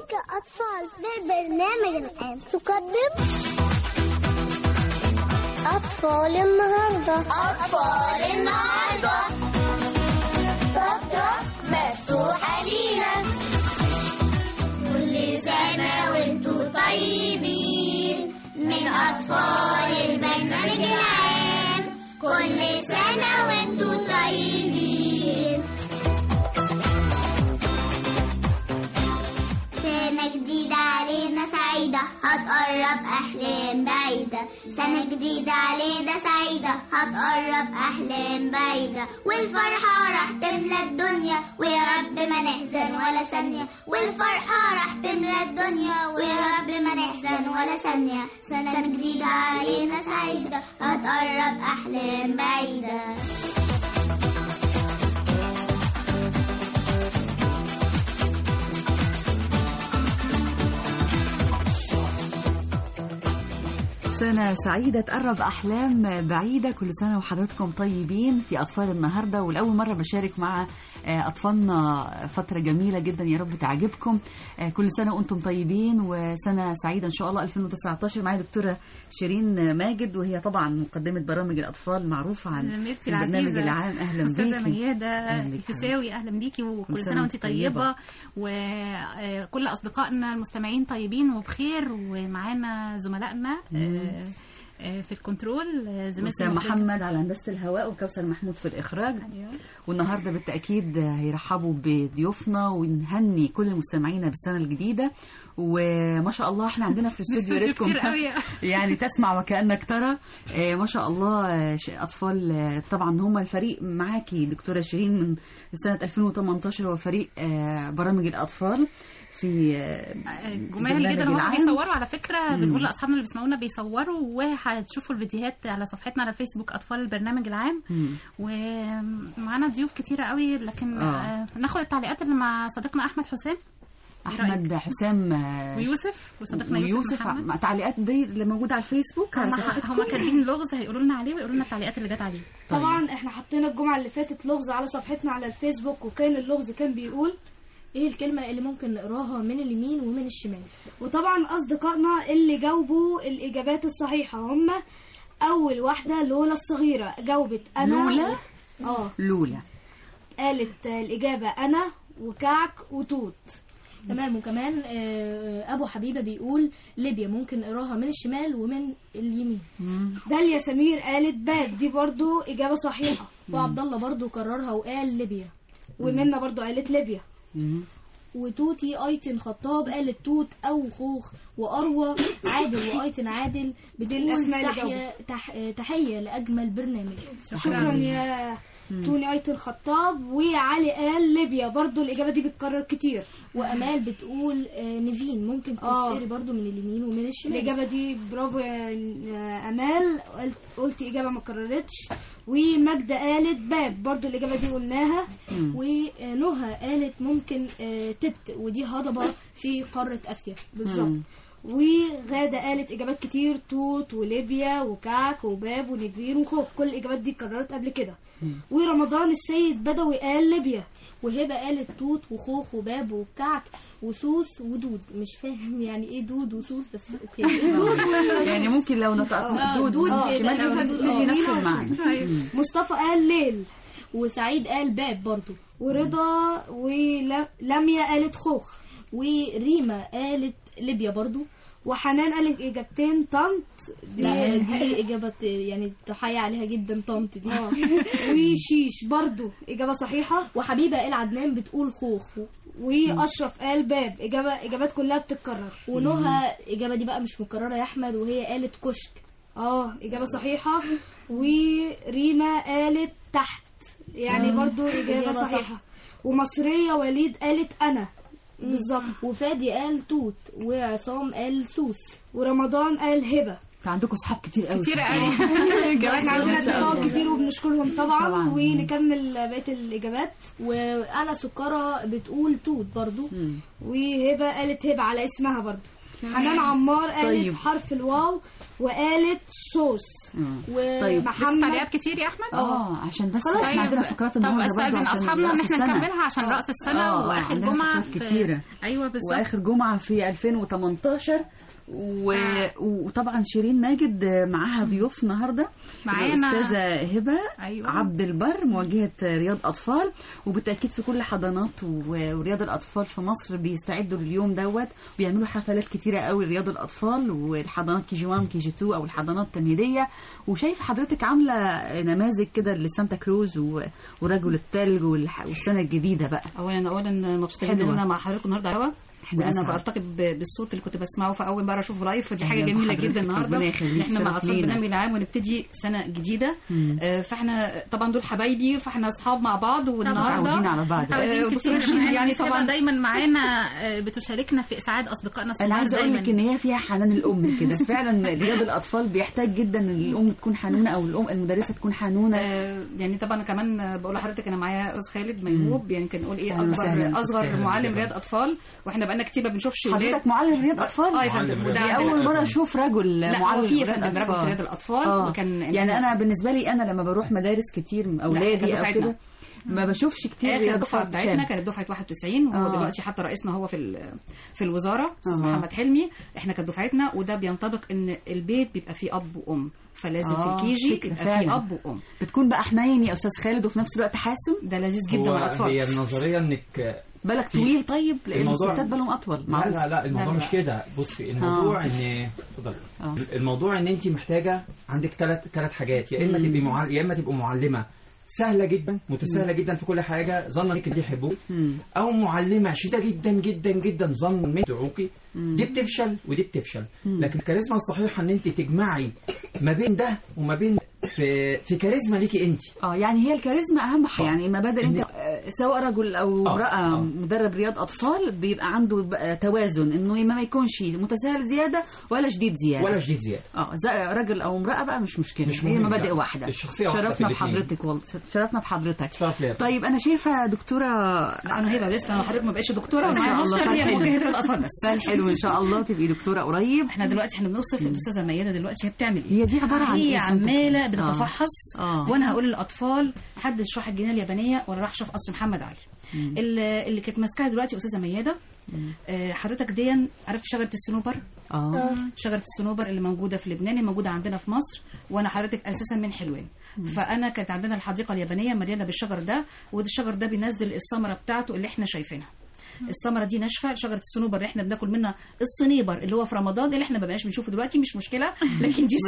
كأطفال في البرنامج العام تقدم أطفال النهاردة. أطفال النهاردة فترة مفتوحة لينا. كل سنة وانتوا طيبين من أطفال البرنامج العام. كل سنة وانتوا طيبين. سنة جديدة علينا سعيدة هتقرب أحلام بعيدة. سنة جديدة علينا سعيدة هتقرب أحلام بعيدة. والفرحة راح تملى الدنيا ويا رب ما نحزن ولا ثانية. والفرحة راح تملى الدنيا ويا رب ما نحزن ولا ثانية. سنة جديدة علينا سعيدة هتقرب أحلام بعيدة. سنة سعيدة تقرب أحلام بعيدة. كل سنة وحضراتكم طيبين في أطفال النهاردة. والأول مرة بشارك مع أطفالنا فترة جميلة جدا يا رب تعجبكم. كل سنة وأنتم طيبين وسنة سعيدة إن شاء الله 2019. معايا دكتورة شيرين ماجد وهي طبعا مقدمة برامج الأطفال معروفة عن البرنامج العام. أهلا بيكي أستاذة ميادة الفيشاوي. أهلا بيكي وكل سنة وأنت طيبة وكل أصدقائنا المستمعين طيبين وبخير. ومعانا زملائنا في الكنترول زميلتي محمد على هندسة الهواء وكوثر محمود في الإخراج. والنهاردة بالتأكيد هيرحبوا بضيوفنا ونهني كل مستمعينا بالسنة الجديدة. وما شاء الله احنا عندنا في الاستوديو ريتكم يعني تسمع وكأنك ترى. ما شاء الله أطفال. طبعا هم الفريق معاكي دكتورة شيرين من سنة 2018 هو فريق برامج الأطفال في جمال جدا. هم بيصوروا على فكرة. بنقول لأصحابنا اللي بيسمعونا بيصوروا وهتشوفوا الفيديوهات على صفحتنا على الفيسبوك أطفال البرنامج العام. ومعانا ضيوف كتيرة قوي لكن ناخد التعليقات اللي مع صديقنا أحمد حسام حسام ويوسف وصديقنا يوسف تعليقات دي اللي موجوده على الفيسبوك. هم كاتبين لغز هيقولوا لنا عليه ويقولوا لنا التعليقات اللي جت عليه. طبعا احنا حطينا الجمعه اللي فاتت لغز على صفحتنا على الفيسبوك وكان اللغز كان بيقول ايه الكلمه اللي ممكن نقراها من اليمين ومن الشمال. وطبعا اصدقائنا اللي جاوبوا الاجابات الصحيحه هم اول واحده لولا الصغيره جاوبت انا. لولا قالت الاجابه انا وكعك وتوت. تمام. وكمان ابو حبيبه بيقول ليبيا ممكن نقراها من الشمال ومن اليمين. داليا سمير قالت باد دي برضو اجابه صحيحه. وعبد الله برضو كررها وقال ليبيا. ومنى برضو قالت ليبيا. وتوتي ايتن خطاب قالت توت او خوخ. واروى عادل وايتن عادل بتقول تحيه لاجمل برنامج. شكرا يا توني ايتن خطاب. وعلي قال ليبيا برضو الاجابه دي بتكرر كتير. وامال بتقول نيفين ممكن تقري برضو من اليمين ومن الشمال. الاجابه دي برافو يا امال قلتي اجابه ما كررتش. وماجده قالت باب برضو الاجابه دي قلناها. ونهى قالت ممكن تبت ودي هضبه في قاره اسيا بالظبط. وغادة قالت إجابات كتير توت وليبيا وكعك وباب ونيفين وخوخ. كل الإجابات دي اتكررت قبل كده. ورمضان السيد بدوي قال ليبيا. وهبة قالت توت وخوخ وباب وكعك وسوس ودود. مش فاهم يعني ايه دود وسوس بس اوكي. يعني ممكن لو نطق دود شمال نفس المعنى. مصطفى قال ليل. وسعيد قال باب برضو. ورضا ولميا قالت خوخ. وريما قالت ليبيا برضو. وحنان قالت اجابتين طنط. دي اجابه يعني تحيي عليها جدا طنط دي. وشيش برضو اجابه صحيحه. وحبيبه العدنان بتقول خوخ. واشرف قال باب. اجابات كلها بتتكرر. ونهى اجابه دي بقى مش مكرره يا احمد وهي قالت كشك. اجابه صحيحه. وريما قالت تحت يعني برضو اجابه صحيحه. ومصريه وليد قالت انا بالظبط. وفادي قال توت. وعصام قال سوس. ورمضان قال هبه. عندكم اصحاب كتير قوي. احنا عندنا اصحاب كتير وبنشكرهم طبعا. ونكمل بقيه الاجابات. وانا سكره بتقول توت برضو. وهبه قالت هبه على اسمها برضو. حنان عمار قالت طيب. حرف الواو وقالت صوص. طيب ومحمد تعليقات كتير يا احمد. عشان بس خلاص. احنا عندنا فقرات طب النهارده برضه استاذن عشان اصحابنا ان رأس احنا السنة. نكملها عشان راس السنه واخر عندنا جمعه فقرات كتيرة. ايوه بالظبط، واخر جمعه في 2018 وطبعا شيرين ماجد معاها ضيوف النهارده، معانا الاستاذه هبه أيوة. عبد البر موجهه رياض اطفال، وبالتاكيد في كل حضانات ورياض الاطفال في مصر بيستعدوا لليوم دوت ويعملوا حفلات كتيره قوي لرياض الاطفال والحضانات كي جي 1 كي جي 2 او الحضانات التمهيديه. وشايف حضرتك عامله نماذج كده لسانتا كروز ورجل الثلج والسنه الجديده بقى. اولا مبسوطه جدا ان انا مع حضرتك النهارده على انا برتقب بالصوت اللي كنت بسمعه في اول مره اشوفه لايف، فدي حاجه جميله جدا النهارده. احنا مع اطفال برنامج العام ونبتدي سنه جديده. فاحنا طبعا دول حبايبي، فاحنا اصحاب مع بعض والنهارده على بعض يعني طبعا دايما معانا بتشاركنا في اسعاد اصدقائنا الصغار. انا عايزه اقول لك ان هي فيها حنان الام كده فعلا. رياض الاطفال بيحتاج جدا ان الام تكون حنونه او الام المدرسه تكون حنونه. يعني طبعا كمان بقول لحضرتك انا معايا استاذ خالد ميهوب، يعني كان نقول ايه اصغر معلم رياض اطفال، واحنا بقالنا كتير ما بنشوفش حضرتك معلم رياض اطفال. يا فندم، وده اول مره اشوف رجل معلم في رياض الاطفال. وكان يعني انا بالنسبه لي انا لما بروح مدارس كتير اولادي او كده ما بشوفش كتير رياضه. الدفعه بتاعتنا كانت دفعه 91 وهو دلوقتي حتى رئيسنا هو في الوزاره استاذ محمد حلمي. احنا كانت دفعتنا، وده بينطبق ان البيت بيبقى فيه اب وام، فلازم في الكيجي يبقى فيه اب وام. بتكون بقى حنين يا استاذ خالد وفي نفس الوقت حاسم. ده لذيذ جدا مع الاطفال. هي النظريه انك بالك طويل. طيب لان الستات بالهم اطول. لا الموضوع مش كده. بصي الموضوع ان الموضوع ان انت محتاجه عندك ثلاث حاجات. يا اما تبقي يا اما تبقى معلمه سهله جدا متساهله جدا في كل حاجه ظن انك دي يحبوك، او معلمه شديده جدا جدا جدا ظن انك تدعوكي. دي بتفشل ودي بتفشل. لكن الكاريزما الصحيحه ان انت تجمعي ما بين ده وما بين في كاريزما ليكي انت. يعني هي الكاريزما اهم حاجه. يعني مبادئ انت سواء رجل او امراه مدرب رياض اطفال بيبقى عنده توازن، انه ما يكونش متساهل زياده ولا شديد زياده. رجل او امراه بقى مش مشكله، هي مبادئ واحده. شرفنا بحضرتك والله، شرفنا بحضرتك. طيب انا شايفه دكتوره انا هبه لسه انا حضرتك ما بقتش دكتوره، معايا ماستر هي موجهه الاطفال بس. حلو ان شاء الله تبقي دكتوره قريب. احنا دلوقتي بنوصف الاستاذه ميادة دلوقتي هي بتعمل ايه. هي دي عباره عن هي عماله بتتفحص. وانا هقول للاطفال حد يشرح الجنيه اليابانيه ولا راح شاف قصر محمد علي. اللي كانت ماسكاها دلوقتي استاذه ميادة. حضرتك دي عرفت شجره الصنوبر؟ شجره الصنوبر اللي موجوده في لبنان موجوده عندنا في مصر، وانا حضرتك اساسا من حلوان. فانا كانت عندنا الحديقه اليابانيه مليانه بالشجر ده، وده الشجر ده بينزل الثمره بتاعته اللي احنا شايفينها. الثمره دي ناشفه. شجره الصنوبر اللي احنا بناكل منها الصنيبر اللي هو في رمضان اللي احنا ما بقناش بنشوفه دلوقتي مش مشكله، لكن دي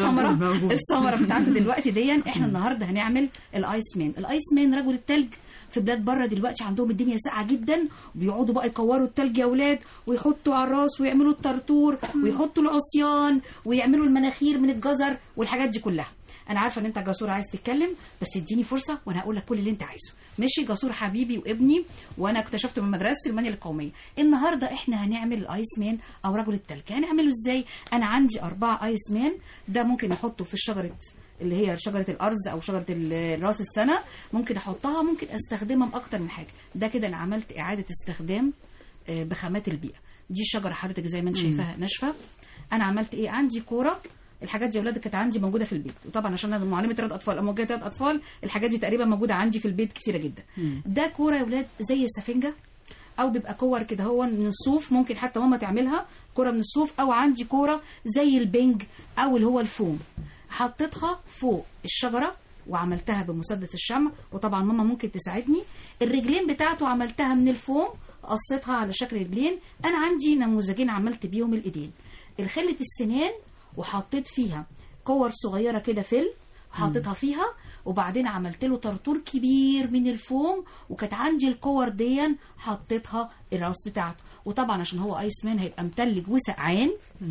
الثمره بتاعته دلوقتي دي. احنا النهارده هنعمل الايس مان. الايس مان رجل التلج. في بلاد بره دلوقتي عندهم الدنيا ساقعه جدا وبيقعدوا بقى يكوروا التلج يا اولاد ويحطوا على الراس ويعملوا الطرطور ويحطوا العصيان ويعملوا المناخير من الجزر والحاجات دي كلها. انا عارفه ان انت جسور عايز تتكلم، بس اديني فرصه وانا هقول لك كل اللي انت عايزه. ماشي جسور حبيبي وابني، وانا اكتشفته من مدرسه المانيا القوميه. النهارده احنا هنعمل الايس مان او رجل التلج. هنعمله ازاي؟ انا عندي 4 ايس مان. ده ممكن نحطه في الشجره اللي هي شجره الارز او شجره راس السنه، ممكن احطها، ممكن استخدمها باكتر من حاجه. ده كده انا عملت اعاده استخدام بخامات البيئه. دي الشجره حضرتك زي ما انت شايفاها ناشفه. انا عملت ايه؟ عندي كوره. الحاجات دي يا اولاد كانت عندي موجوده في البيت، وطبعا عشان انا معلمه رياض اطفال او موجهه رياض اطفال الحاجات دي تقريبا موجوده عندي في البيت كتيره جدا. ده كوره يا اولاد زي السفنجه، او بيبقى كور كده هو من الصوف، ممكن حتى ماما تعملها كوره من الصوف، او عندي كوره زي البنج او اللي هو الفوم. حطيتها فوق الشجره وعملتها بمسدس الشمع، وطبعا ماما ممكن تساعدني. الرجلين بتاعته عملتها من الفوم، قصيتها على شكل رجلين. انا عندي نموذجين عملت بيهم الايدين. الخلة السنان وحطيت فيها كور صغيره كده حطيتها فيها، وبعدين عملت له طرطور كبير من الفوم، وكانت عندي الكور دي حطيتها الراس بتاعته. وطبعا عشان هو ايس مان هيبقى متلج وسقعان،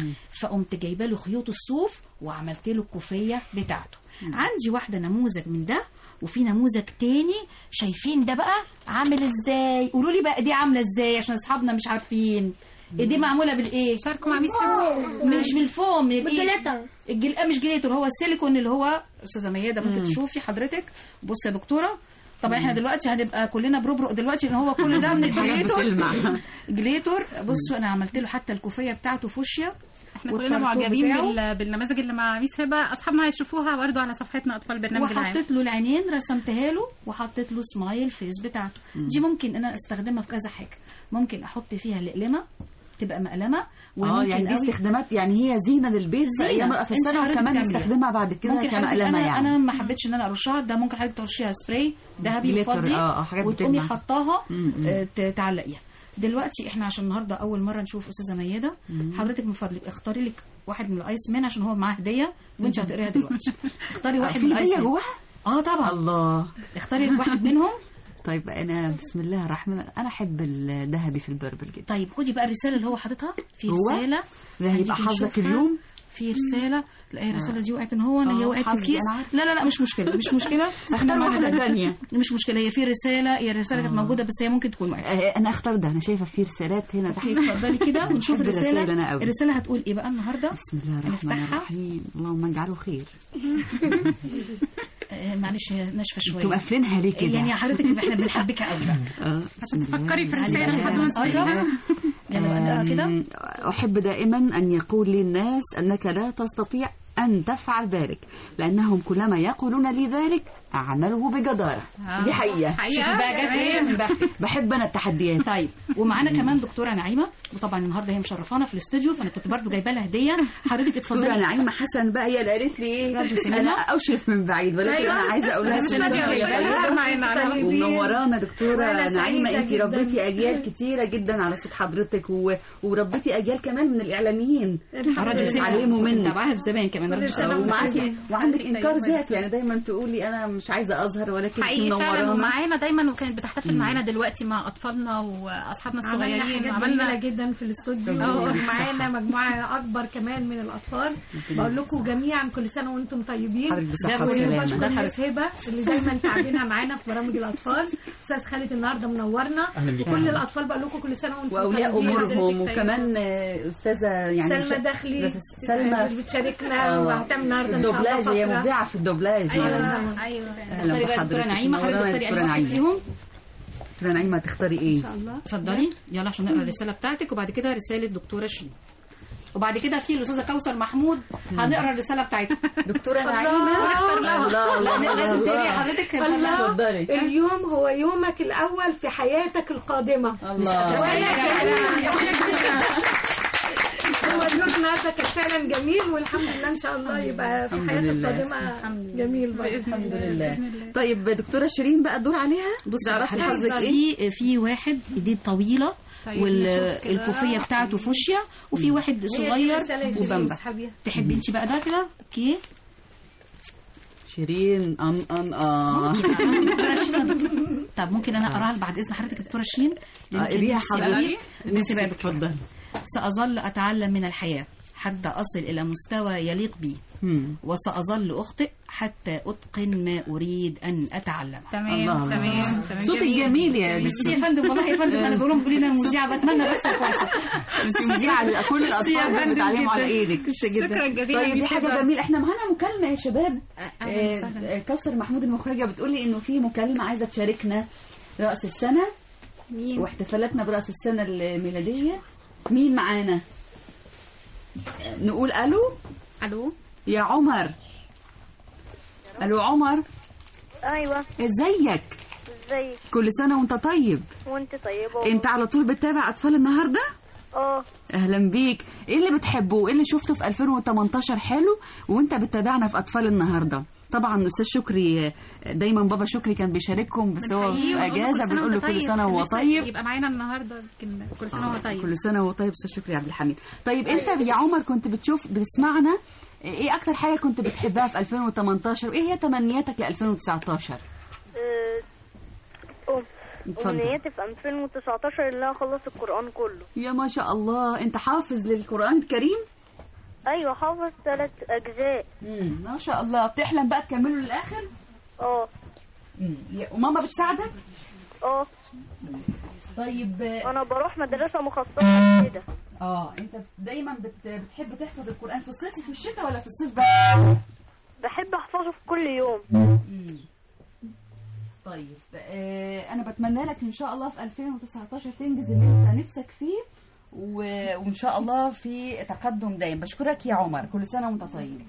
فقمت جايبه له خيوط الصوف وعملت له الكوفيه بتاعته. عندي واحده نموذج من ده، وفي نموذج تاني. شايفين ده بقى عامل ازاي؟ قولوا لي بقى دي عامله ازاي عشان اصحابنا مش عارفين. دي معموله بالايه؟ شاركوا مع ميس مش بالفوم، بالجليتر. مش جليتر، هو السيليكون اللي هو استاذه ميادة ممكن تشوفي حضرتك. بص يا دكتوره، طبعا احنا دلوقتي هنبقى كلنا بربرق دلوقتي ان هو كل ده من الجليتور. بصوا انا عملت له حتى الكوفيه بتاعته فوشيا. احنا كلنا معجبين بالنماذج اللي مع ميس هبه. اصحابنا هيشوفوها برده على صفحتنا اطفال برنامج العام. وحطيت له العينين رسمتها له وحطيت له سمايل فيس بتاعته. دي ممكن انا استخدمها في كذا حاجه. ممكن احط فيها القلمه تبقى مقلمه. يعني دي استخدامات، يعني هي زينه للبيت في ايام رأس السنه وكمان نستخدمها بعد كده كمقلمه. يعني انا ما حبيتش ان انا ارشها. ده ممكن حضرتك ترشيها سبراي ذهبي وفضي وتقومي حطاها تعلقيها. دلوقتي احنا عشان النهارده اول مره نشوف استاذه مياده، حضرتك من فضلك اختاري لك واحد من الايس مان عشان هو معاه هديه وانت هتقريها دلوقتي. اختاري واحد من الايس مان جواها. طبعا الله. اختاري لك واحد منهم. طيب انا بسم الله الرحمن انا احب الذهبي في البربل جدا. طيب خدي بقى الرساله اللي هو حاططها في رساله. ده هيبقى حظك اليوم. في رساله. لا هي الرساله دي وقعت ان هو هي وقعت في الكيس. لا مش مشكله مش مشكله. اختار واحده ثانيه مش مشكله. هي في رساله. هي الرساله كانت موجوده بس هي ممكن تكون وقعت. انا اختار ده. انا شايفه في رسالات هنا تحت. اتفضلي كده ونشوف الرساله. الرساله هتقول ايه بقى النهارده؟ بسم الله الرحمن الرحيم. اللهم اجعله خير. معلش هي ناشفه شويه. انتوا قافلينها ليه كده؟ يعني يا حضرتك احنا بنحبك قوي. تفكري في الرساله لحد ما نقرب. يلا نقرا كده. احب دائما ان يقول لي الناس انك لا تستطيع أن تفعل ذلك لأنهم كلما يقولون لي ذلك أعمله بجدارة. دي حقيقة. بحب أنا التحديات. طيب ومعانا كمان دكتورة نعيمة، وطبعا النهارده هي مشرفانا في الاستوديو فأنا كنت برضو جايبة لها هدية. حضرتك اتفضلي. دكتورة نعيمة حسن بقى هي اللي قالت لي إيه أنا أشرف من بعيد ولكن أنا عايزة أقول لها ومنورانا دكتورة نعيمة. أنت ربيتي أجيال كتيرة جدا على صوت حضرتك وربيتي أجيال كمان من الإعلاميين اتعلموا منك معاها زمان كمان. وعندك انكار ذات. يعني دايما تقولي انا مش عايزه اظهر ولكن حقيقي فعلا معانا دايما وكانت بتحتفل معانا دلوقتي مع اطفالنا واصحابنا الصغيرين. عملنا جدا في الاستوديو معانا مجموعه اكبر كمان من الاطفال. بقول لكم جميعا كل سنه وانتم طيبين. ده هبه اللي دايما تعبنا معانا في برامج الاطفال. استاذ خالد النهارده منورنا. كل الاطفال بقول لكم كل سنه وانتم طيبين واولياء امورهم وكمان استاذه يعني سلمى داخلي بتشاركنا وهتعمل النهارده الدوبلاج. هي مبدعه في الدوبلاج. ايوه اختاري بقى دكتوره نعيمه. حضرتك تختاري اي واحد فيهم. دكتوره نعيمه هتختاري ايه ان شاء الله؟ اتفضلي يلا عشان نقرا الرساله بتاعتك وبعد كده رساله دكتوره شيرين وبعد كده في الاستاذه كوثر محمود هنقرا الرساله بتاعتها. دكتوره نعيمه لا لازم تقري حضرتك. اتفضلي. اليوم هو يومك الاول في حياتك القادمه. الله هو اليوم النهارده كان فعلا جميل والحمد لله ان شاء الله يبقى في حياتك القادمه جميل باذن الله. طيب دكتوره شيرين بقى الدور عليها. بصي حضرتك ايه؟ في واحد ايديه طويله والكوفيه بتاعته فوشيا وفي واحد صغير وبامبا. تحبي انت بقى ده كده؟ اوكي شيرين طب ممكن انا اقراها بعد اذن حضرتك دكتوره شيرين؟ قريها حضرتك. بصي بقى اتفضل. سأظل أتعلم من الحياة حتى أصل إلى مستوى يليق بي وسأظل أخطئ حتى أتقن ما أريد أن أتعلم. تمام صوتك جميل يا بس يا فندم. والله يا فندم أنا بقولهم بقولي لنا المذيعة بتمنى بس كويسة. أنت مذيعة كل الأطفال بتعلموا على إيدك. شكرا جزيلا. طيب دي حاجة جميلة. إحنا معانا مكالمة يا شباب. كوثر محمود المخرجة بتقولي إنه في مكالمة عايزة تشاركنا رأس السنة واحتفالاتنا برأس السنة الميلادية. مين معانا؟ نقول الو يا عمر. الو عمر. ايوه ازيك؟ ازيك؟ كل سنه وانت طيب. وانت طيبه. انت على طول بتتابع اطفال النهارده؟ اهلا بيك. ايه اللي بتحبه وايه اللي شفته في 2018 حلو وانت بتتابعنا في اطفال النهارده؟ طبعا استاذ شكري دايما بابا شكري كان بيشارككم بس هو في اجازه بنقول له كل سنه وهو طيب. يبقى معانا النهارده كل سنه وهو طيب. كل سنه وهو طيب استاذ شكري عبد الحميد. طيب انت يا عمر كنت بتسمعنا ايه اكتر حاجه كنت بتحبها في 2018 وايه هي تمنياتك ل 2019؟ أمنياتي في 2019 ان انا اخلص القرآن كله. يا ما شاء الله. انت حافظ للقرآن الكريم؟ ايوه حافظ 3 أجزاء. ما شاء الله. بتحلم بقى تكمله للاخر؟ وماما بتساعدك؟ طيب انا بروح مدرسه مخصصه كده. انت دايما بتحب تحفظ القرآن في الصيف وفي الشتاء ولا في الصيف بس؟ بحب احفظه في كل يوم. طيب انا بتمنى لك ان شاء الله في 2019 تنجز اللي انت نفسك فيه وان شاء الله في تقدم دايم. بشكرك يا عمر، كل سنه وانت طيب.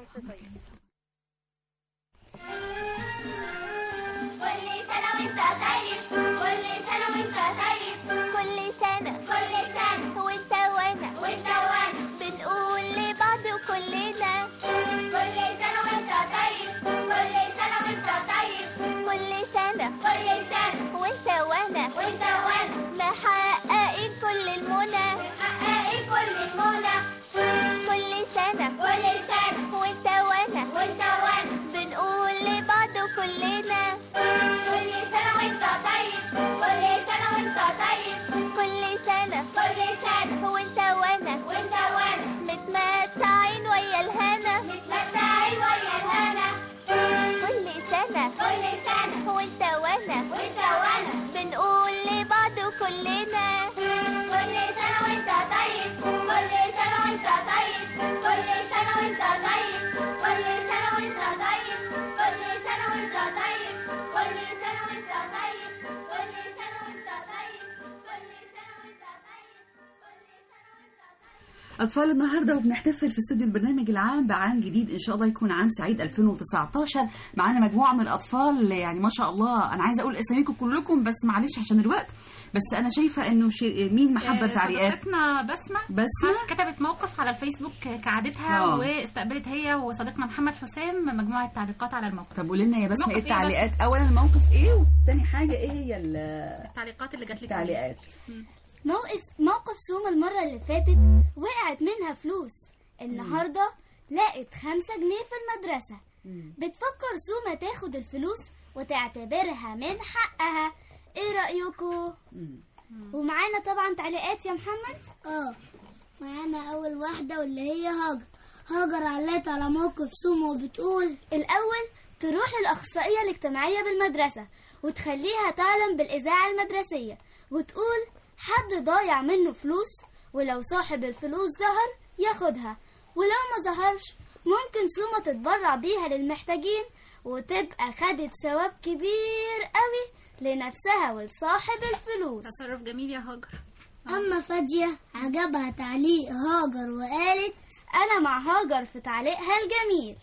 أطفال النهاردة وبنحتفل في استوديو البرنامج العام بعام جديد إن شاء الله يكون عام سعيد 2019. معانا مجموعة من الأطفال يعني ما شاء الله. أنا عايزة أقول أساميكم كلكم بس معلش عشان الوقت، بس أنا شايفة إنه مين محبة تعليقات؟ صديقتنا بسمة كتبت موقف على الفيسبوك كعادتها واستقبلت هي وصديقنا محمد حسام مجموعة تعليقات على الموقف. طب قولي لنا يا بسمة إيه التعليقات؟ أولا الموقف إيه، وثاني حاجة إيه هي التعليقات اللي جات لك؟ تعليقات موقف سوما المرة اللي فاتت وقعت منها فلوس، النهاردة لقت 5 جنيه في المدرسة. بتفكر سوما تاخد الفلوس وتعتبرها من حقها. ايه رأيكم؟ ومعانا طبعا تعليقات يا محمد. معانا اول واحدة واللي هي هاجر علقت على موقف سوما وبتقول الاول تروح للأخصائية الاجتماعية بالمدرسة وتخليها تعلم بالإذاعة المدرسية وتقول حد ضايع منه فلوس، ولو صاحب الفلوس ظهر ياخدها، ولو ما ظهرش ممكن سوما تتبرع بيها للمحتاجين وتبقى خدت ثواب كبير قوي لنفسها ولصاحب الفلوس. تصرف جميل يا هاجر. أما فادية عجبها تعليق هاجر وقالت أنا مع هاجر في تعليقها الجميل.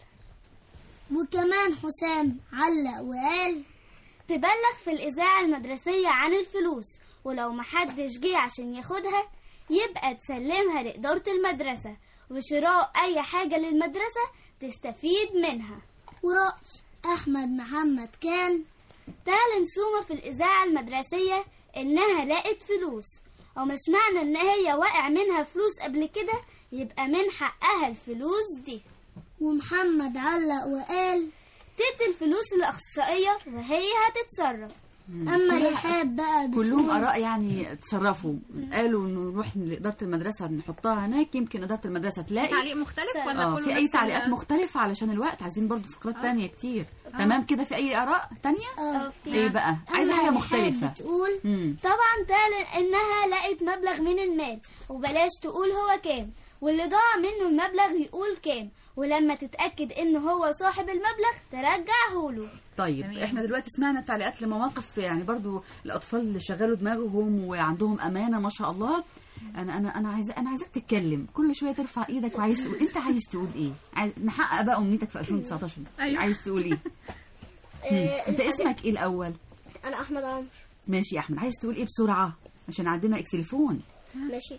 وكمان حسام علق وقال تبلغ في الإذاعة المدرسية عن الفلوس، ولو محدش جه عشان ياخدها يبقى تسلمها لإدارة المدرسة وشراء أي حاجة للمدرسة تستفيد منها. ورأي أحمد محمد كان تعلن سوما في الإذاعة المدرسية إنها لقت فلوس، ومش معنى إن هي واقع منها فلوس قبل كده يبقى من حقها الفلوس دي. ومحمد علق وقال تدي الفلوس للأخصائية وهي هتتصرف. اما رحاب بقى كلهم اراء يعني تصرفوا، قالوا انه نروح لاداره المدرسه نحطها هناك، يمكن اداره المدرسه تلاقي تعليق مختلف ولا كله في اي تعليقات مختلفه علشان الوقت، عايزين برضو فقرات تانية كتير. تمام كده، في اي اراء تانية؟ ايه بقى عايزه حاجه مختلفه. بتقول طبعا تعلن انها لقت مبلغ من المال، وبلاش تقول هو كام، واللي ضاع منه المبلغ يقول كام، ولما تتأكد انه هو صاحب المبلغ ترجعه له. طيب احنا دلوقتي سمعنا التعليقات لمواقف يعني برضو الاطفال اللي شغلوا دماغهم وعندهم امانه ما شاء الله. انا عايزاك تتكلم كل شويه، ترفع ايدك وعايز تقول انت عايز تقول ايه، عايز نحقق بقى امنيتك في 2019. أيوة. عايز تقول ايه؟ انت اسمك ايه الاول؟ انا احمد عمرو. ماشي يا احمد، عايز تقول ايه بسرعه عشان عندنا اكسلفون. ماشي.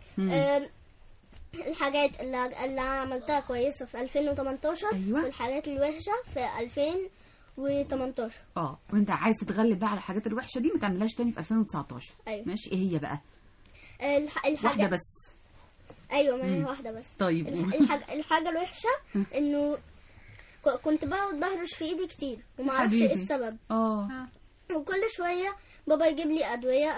الحاجات اللي عملتها كويسة في 2018. أيوة. والحاجات الوحشة في 2018. وانت عايز تتغلب بقى على الحاجات الوحشة دي ما تعملهاش تاني في 2019. أيوة. ماشي، ايه هي بقى؟ واحدة بس. أيوة، ما هي واحدة بس. طيب. الحاجة الوحشة إنه كنت بقعد بهرش في إيدي كتير وما اعرفش ايه السبب. وكل شوية بابا يجيب لي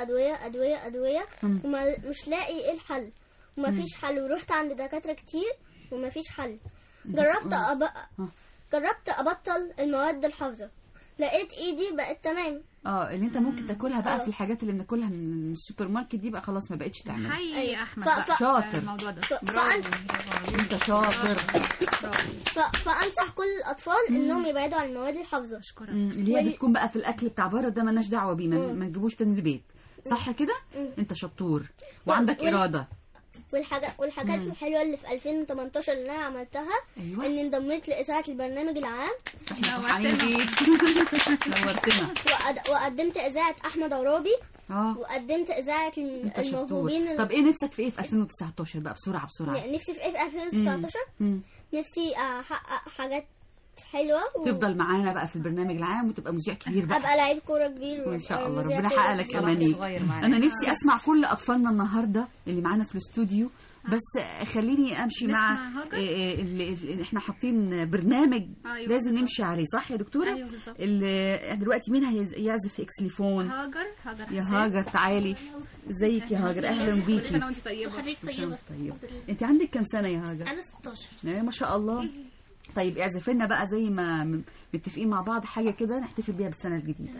أدوية ومش لاقي ايه الحل، وما فيش حل، ورحت عند دكاترة كتير وما فيش حل. جربت أبطل المواد الحافظة لقيت ايدي بقت تمام. اللي انت ممكن تاكلها بقى في الحاجات اللي بناكلها من السوبر ماركت دي بقى خلاص ما بقتش تعمل. حقيقي يا احمد شاطر الموضوع ده. انت شاطر. فانصح كل الاطفال انهم يبعدوا عن المواد الحافظه. شكرا. اللي هي بتكون بقى في الاكل بتاع بره ده مالناش دعوه بيه، ما نجيبوش تاني البيت، صح كده؟ انت شطور وعندك اراده. والحاجات الحلوه اللي في 2018 اللي انا عملتها اني انضميت لاذاعه البرنامج العام. احنا فرحانين بيك. نورتنا. وقدمت اذاعه احمد عرابي. وقدمت اذاعه الموهوبين. طب ايه نفسك في ايه في 2019 بقى بسرعه؟ نفسي في ايه في 2019؟ نفسي احقق حاجات حلوه تفضل معانا بقى في البرنامج العام وتبقى مذيع كبير بقى، ابقى لعيب كوره كبير وان شاء الله ربنا يحقق لك امانيك. انا نفسي اسمع كل اطفالنا النهارده اللي معانا في الاستوديو، بس خليني امشي مع اللي احنا حاطين برنامج لازم نمشي عليه، صح يا دكتوره؟ ايوه بالظبط. دلوقتي مين هيعزف في اكسليفون؟ هاجر يا هاجر تعالي. ازيك يا هاجر؟ اهلا بيكي. انا وانت طيبه. انت عندك كام سنه يا هاجر؟ انا 16. ما شاء الله. طيب اعزف لنا بقى زي ما متفقين مع بعض حاجه كده نحتفل بيها بالسنه الجديده.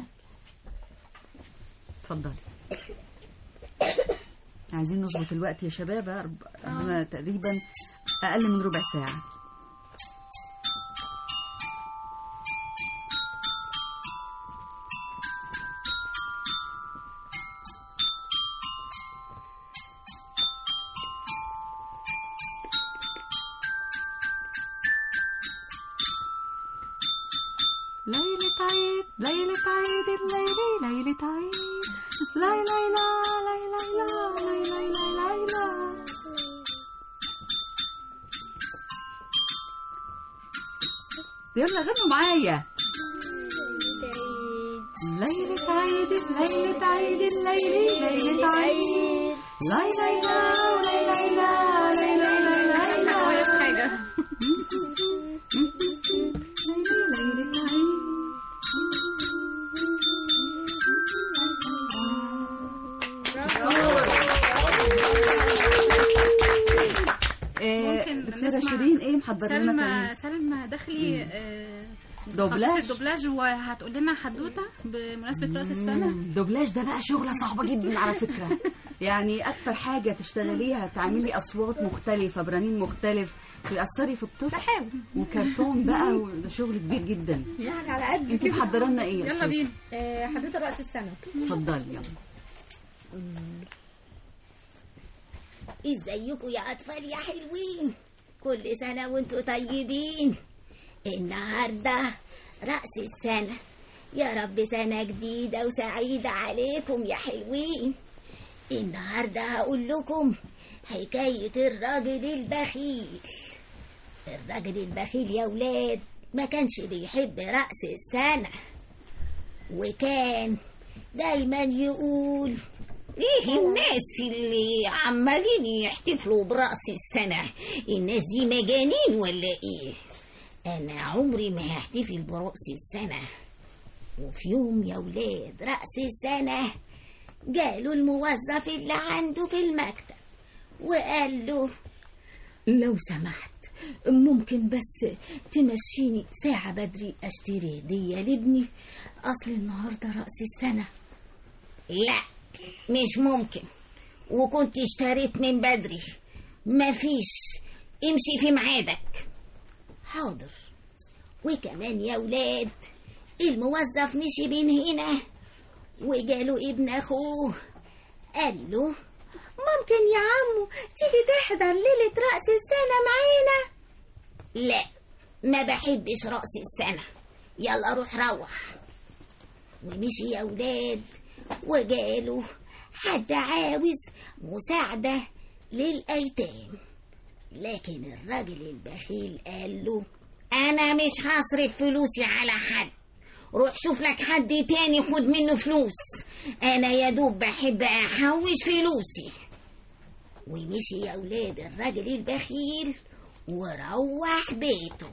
اتفضلي. عايزين نظبط الوقت يا شباب، عندنا تقريبا اقل من ربع ساعه. ليلة عيد ليلة عيد الليلة ليلة عيد لا لا لا لا لا لا لا لا لا. يلا غنوا معايا. ليلة عيد ليلة عيد الليلة ليلة عيد لا لا لا لا لا لا لا لا لا. دكتورة شيرين ايه محضر لنا؟ سلمى داخلي دوبلاج وهتقول لنا حدوته بمناسبه راس السنه. دوبلاج ده بقى شغله صعبه جدا على فكره. يعني اكتر حاجه تشتغليها تعملي اصوات مختلفه برنين مختلف تاثري في الطفل وكرتون بقى وده شغل كبير جدا. يعني على قد انت محضره لنا ايه؟ يلا بينا. حدوته راس السنه. اتفضلي يلا. ازيكم يا اطفال يا حلوين؟ كل سنه وانتم طيبين. النهارده رأس السنه، يا رب سنه جديده وسعيده عليكم يا حلوين. النهارده هقول لكم حكايه الراجل البخيل. الراجل البخيل يا ولاد ما كانش بيحب رأس السنه، وكان دايما يقول ايه الناس اللي عمالين يحتفلوا برأس السنة، الناس دي مجانين ولا ايه؟ انا عمري ما هحتفل برأس السنة. وفي يوم يا ولاد رأس السنة جاله الموظف اللي عنده في المكتب وقال له لو سمحت ممكن بس تمشيني ساعة بدري اشتري هدية لابني، اصل النهاردة رأس السنة. لا مش ممكن، وكنت اشتريت من بدري، مفيش، امشي في ميعادك. حاضر. وكمان يا ولاد الموظف مشي بين هنا وجاله ابن اخوه قال له ممكن يا عمو تيجي تحضر ليلة رأس السنة معانا؟ لا ما بحبش رأس السنة، يلا روح روح. ومشي يا ولاد وجاله حد عاوز مساعدة للأيتام، لكن الراجل البخيل قال له أنا مش هصرف فلوسي على حد، روح شوف لك حد تاني خد منه فلوس، أنا يا دوب بحب أحوش فلوسي. ومشي يا ولاد الراجل البخيل وروح بيته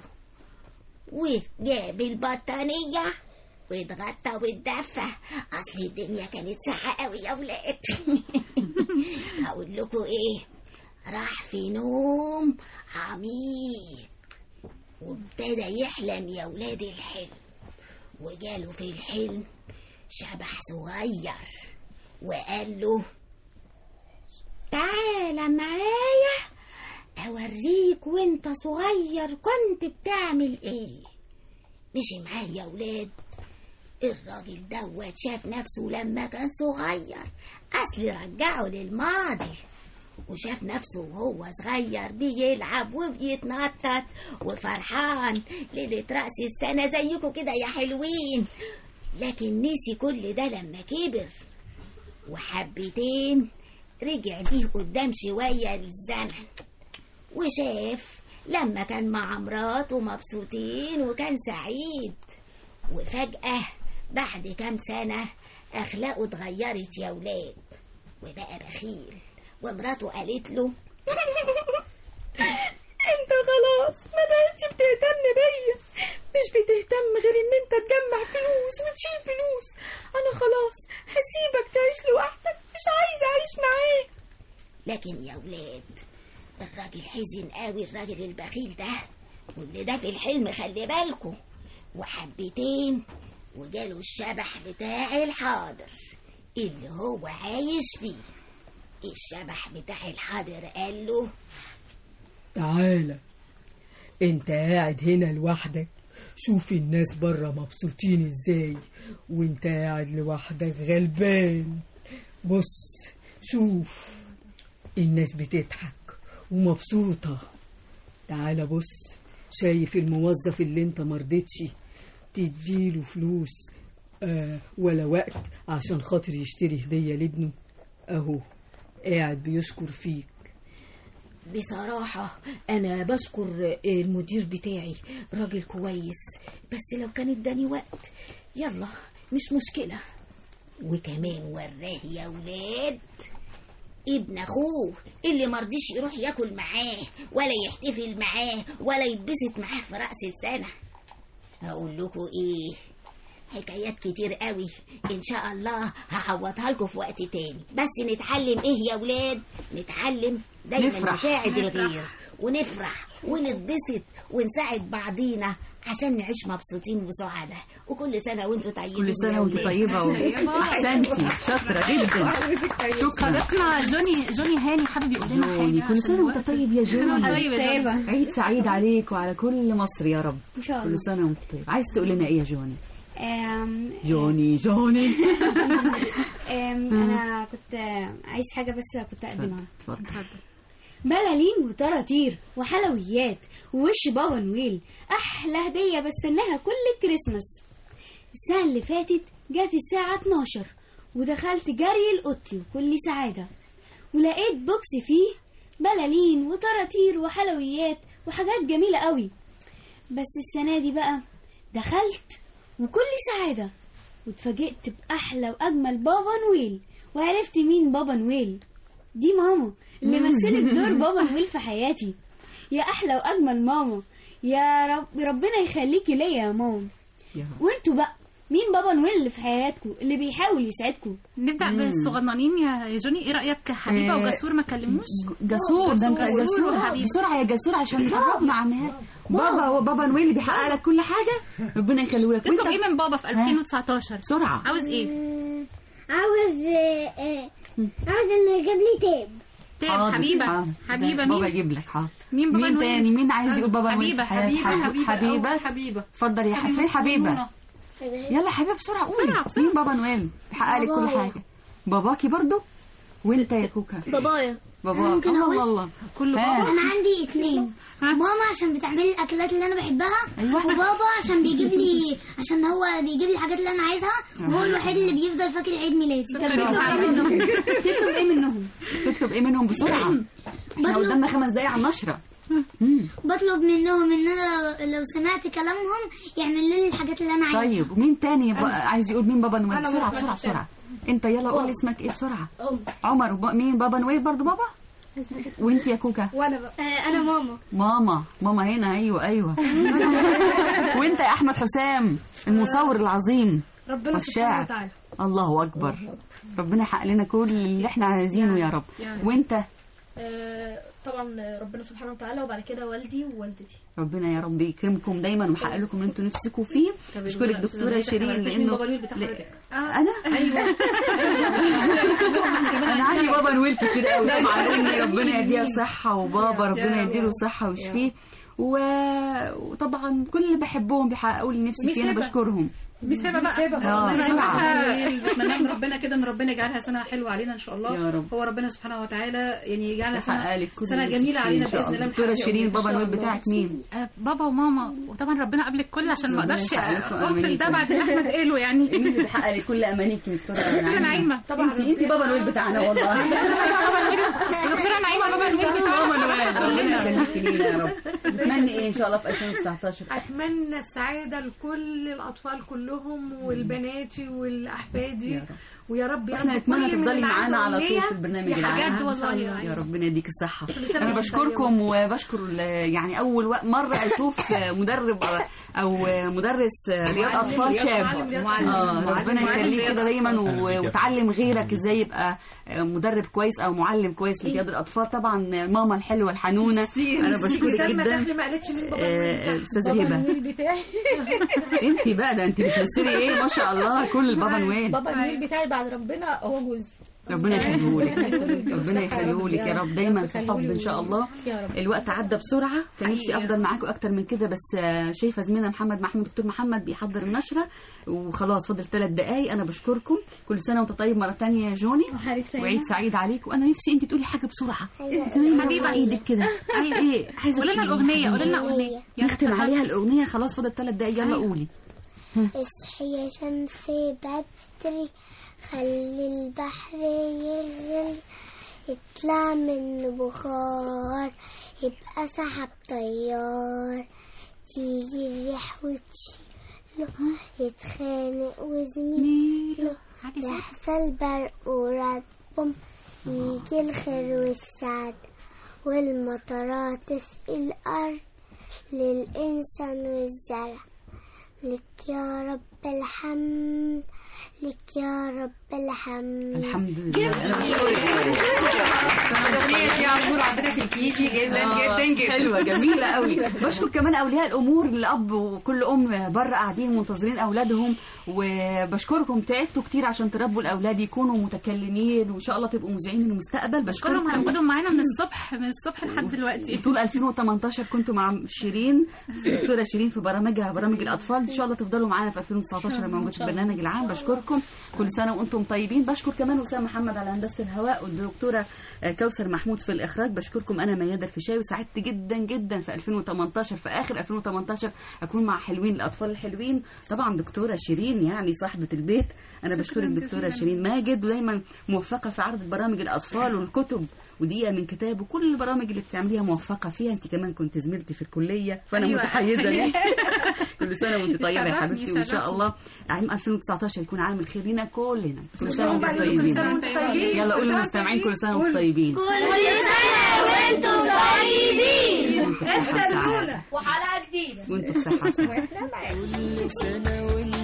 وجاب البطانية واتغطى واتدفى، اصل الدنيا كانت ساقعه قوي يا ولاد. هقول لكم ايه، راح في نوم عميق وابتدى يحلم يا ولاد الحلم، وجاله في الحلم شبح صغير وقال له تعالى معايا اوريك وانت صغير كنت بتعمل ايه. مشي معاه يا ولاد. الراجل دوت شاف نفسه لما كان صغير، اصل رجعه للماضي، وشاف نفسه وهو صغير بيلعب وبيتنطط وفرحان ليلة رأس السنة زيكم كده يا حلوين. لكن نسي كل ده لما كبر، وحبتين رجع بيه قدام شوية للزمن، وشاف لما كان مع مراته مبسوطين وكان سعيد. وفجأة بعد كام سنة أخلاقه اتغيرت يا ولاد، وبقى بخيل. ومراته قالت له انت خلاص ما بقتش بتهتم بيا، مش بتهتم غير ان انت تجمع فلوس وتشيل فلوس. انا خلاص هسيبك تعيش لوحدك، مش عايزه اعيش معاك. لكن يا ولاد الراجل حزن قوي، الراجل البخيل ده، واللي ده في الحلم خلي بالكم. وحبتين وجاله الشبح بتاع الحاضر اللي هو عايش فيه. الشبح بتاع الحاضر قال له تعالى انت قاعد هنا لوحدك، شوف الناس بره مبسوطين ازاي وانت قاعد لوحدك غلبان. بص شوف الناس بتضحك ومبسوطة. تعالى بص، شايف الموظف اللي انت مرضتش تديله فلوس ولا وقت عشان خاطر يشتري هدية لابنه؟ اهو قاعد بيشكر فيك. بصراحة أنا بشكر المدير بتاعي، راجل كويس، بس لو كان اداني وقت يلا مش مشكلة. وكمان وراه يا ولاد ابن أخوه اللي مرضيش يروح ياكل معاه ولا يحتفل معاه ولا يتبسط معاه في رأس السنة. هقول لكم إيه، حكايات كتير قوي ان شاء الله هعوضها لكم في وقت تاني. بس نتعلم ايه يا ولاد؟ نتعلم دايما نساعد الغير ونفرح ونتبسط ونساعد بعضينا عشان نعيش مبسوطين وسعداء. وكل سنة وانتوا طيبين. كل سنة وانتوا طيبة. احسنتي، شاطرة جدا. شكرا. جوني هاني حابب يقول لنا حاجة. كل سنة وانت طيب يا جوني. عيد سعيد عليك وعلى كل مصر يا رب ان شاء الله. كل سنة وانت طيب. عايز تقول لنا ايه يا جوني؟ جوني انا كنت عايز حاجه بس كنت اقدمها. اتفضل. بلالين وطراطير وحلويات ووش بابا نويل، احلى هديه بستناها كل كريسماس. السنه اللي فاتت جات الساعه 12 ودخلت جري لاوضتي وكل سعاده، ولقيت بوكس فيه بلالين وطراطير وحلويات وحاجات جميله قوي. بس السنه دي بقى دخلت وكل سعادة واتفاجئت بأحلى وأجمل بابا نويل، وعرفت مين بابا نويل. دي ماما اللي مثلت دور بابا نويل في حياتي. يا أحلى وأجمل ماما، يا ربنا يخليكي ليا يا ماما. وانتوا بقى مين بابا نويل اللي في حياتكم اللي بيحاول يسعدكم؟ نبدأ بالصغننين يا جوني. ايه رأيك حبيبة وجسور ما كلموش؟ جسور بسرعة يا جسور عشان قربنا عنها. بابا نويل اللي بيحقق لك كل حاجة، ربنا يخليه لك. تطلب ايه من بابا في 2019 بسرعة؟ عاوز ايه؟ عاوز انه يجيب لي تاب. حبيبة مين؟ بابا يجيب لك. حاضر. مين بابا نويل؟ تاني مين عايز يقول بابا نويل؟ حبيبة. اتفضل يا حبيبة. حبيبة يلا حبيبة بسرعة قولي. مين بابا نويل بيحقق لك كل حاجة؟ باباكي برضو؟ وانت يا كوكا؟ بابايا. الله كله بابا. انا عندي 2. ماما عشان بتعمل لي الاكلات اللي انا بحبها، وبابا عشان بيجيب لي، عشان هو بيجيب لي الحاجات اللي انا عايزها، وهو الوحيد اللي بيفضل فاكر عيد ميلادي. تطلب ايه منهم بسرعة؟ احنا قدامنا 5 دقايق على النشرة. بطلب منهم ان انا لو سمعت كلامهم يعملوا لي الحاجات اللي انا عايزها. طيب ومين تاني عايز يقول مين بابا نويل؟ بسرعة. انت يلا قول اسمك ايه بسرعة. عمر. مين بابا نويل برضو؟ بابا. وانت يا كوكا؟ وانا بقى انا ماما هنا. ايوه. وانت يا احمد حسام المصور العظيم ربنا سبحانه وتعالى. الله اكبر. ربنا يحقق لنا كل اللي احنا عايزينه يا رب. وانت؟ طبعا ربنا سبحانه وتعالى، وبعد كده والدي ووالدتي. ربنا يا رب يكرمكم دايما ويحقق لكم اللي انتوا نفسكم فيه. اشكرك دكتوره شيرين لانه انا ايوه انا عندي بابا نويل كتير قوي طبعا، امي ربنا يديها صحه وبابا ربنا يديله صحه ويشفيه، وطبعا كل اللي بحبهم بيحققوا لي نفسي فيه، انا بشكرهم. بسبب بقى نتمنى من ربنا كده ان ربنا يجعلها سنه حلوه علينا ان شاء الله يا رب. هو ربنا سبحانه وتعالى يعني يجعلها سنه جميله علينا باذن الله. دكتوره شيرين بابا نويل بتاعك مين؟ بابا وماما، وطبعا ربنا قبل الكل عشان ما اقدرش اقول ده بعد اللي احمد قاله يعني. مين اللي بيحقق لي كل امانيكي؟ دكتوره نعيمه طبعا. انت بابا نويل بتاعنا والله. دكتوره نعيمه بابا نويل بتاعنا. ربنا يخليكي لينا يا رب. بتمني ايه ان شاء الله في 2019؟ اتمنى السعاده لكل الاطفال كلهم والبناتي والاحفادي، ويا رب احنا نتمنى تفضلي معانا على طول في البرنامج العام بجد والله يا ربنا يديك الصحه. انا بشكركم وبشكر يعني اول مره اشوف مدرب او مدرس رياض اطفال شاب. ربنا يخليك كده دايما وتعلم غيرك ازاي يبقى مدرب كويس او معلم كويس لرياض الاطفال. طبعا ماما الحلوه الحنونه انا بشكرك جدا. استاذه هبه انت بقى ده انت بتمثلي ايه ما شاء الله كل بابا نويل. بابا نويل بتاعي بعد ربنا هو جوزي. ربنا يخليهولك ربنا يخليهولك يا رب دايما في حب ان شاء الله. الوقت عدى بسرعه، كان نفسي افضل معاكم اكتر من كده، بس شايفه زميلنا محمود دكتور محمد بيحضر النشره وخلاص فاضل 3 دقايق. انا بشكركم، كل سنه وانت طيب مره ثانيه يا جوني، وعيد سعيد عليك. وانا نفسي انت تقولي حاجه بسرعه، انت حبيبه ايدك كده. ايه عايزه قولي لنا الاغنيه، قولي لنا اغنيه نختم عليها الاغنيه. خلاص فاضل 3 دقايق، يلا قولي. اصحي يا شمس بدري، خلي البحر يغلي، يطلع منه بخار، يبقى سحب طيار، تيجي الريح وتشيله، يتخانق وزميله، يحصل برق ورعد بوم، يجي الخير والسعد والمطرات تسقي الأرض للإنسان والزرع. لك يا رب الحمد، لك يا رب الحمد. الحمد لله. الاغنيه دي عمور عندنا في الكيجي جدا جدا جدا حلوه جميله قوي. بشكر كمان اولياء الامور، الاب وكل ام بره قاعدين منتظرين اولادهم، وبشكركم تعبتوا كتير عشان تربوا الاولاد يكونوا متكلمين وان شاء الله تبقوا مذيعين المستقبل. بشكركم هناخدهم معانا من الصبح لحد دلوقتي. طول 2018 كنتوا مع شيرين، دكتوره شيرين في برامج الاطفال. ان شاء الله تفضلوا معانا في 2019 لما موجود في البرنامج العام. بشكركم، كل سنه وانتم طيبين. بشكر كمان وسام محمد على هندسه الهواء والدكتوره كوثر محمود في الاخراج. بشكركم انا ميادة الفيشاوي، وسعدت جدا جدا في 2018 في اخر 2018 اكون مع حلوين الاطفال الحلوين. طبعا دكتوره شيرين يعني صاحبه البيت. انا بشكرك دكتوره شيرين ماجد، ودايما موفقه في عرض برامج الاطفال والكتب ودقيقه من كتاب وكل البرامج اللي بتعمليها موفقه فيها. انت كمان كنت زميلتي في الكليه فانا متحيزه ليك. كل سنه وانت طيبه يا حبيبتي، وان شاء الله عام 2019 يكون عام الخير لينا كلنا. كل سنه وانتم طيبين. يلا قولوا للمستمعين كل سنه وانتم طيبين. كل سنه وانتم طيبين. استنونا وحلقه جديده وانتم بصحه. واحنا معاكم. كل سنه وانتم